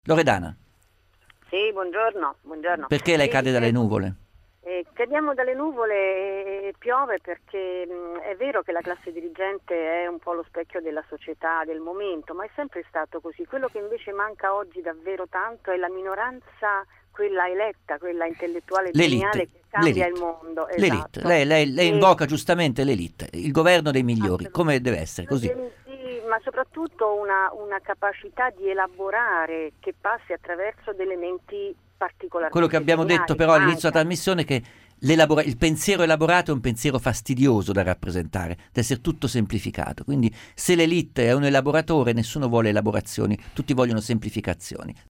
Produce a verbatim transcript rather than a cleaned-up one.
Loredana, Sì, buongiorno, buongiorno. perché lei Eh, cade dalle eh, nuvole? eh, cadiamo dalle nuvole e piove perché mh, è vero che la classe dirigente è un po' lo specchio della società, del momento, ma è sempre stato così. Quello che invece manca oggi davvero tanto è la minoranza, quella eletta, quella intellettuale L'elite, geniale che cambia il l'elite, mondo, l'elite. esatto. Lei, lei- lei E invoca giustamente l'elite, il governo dei migliori, come deve essere, così. assolutamente. Sì, ma soprattutto una, una capacità di elaborare che passi attraverso delle menti Quello che particolarmente abbiamo detto geniali, però all'inizio della manca. trasmissione è che l'elabora- il pensiero elaborato è un pensiero fastidioso da rappresentare, deve essere tutto semplificato. Quindi se l'elite è un elaboratore, nessuno vuole elaborazioni, tutti vogliono semplificazioni.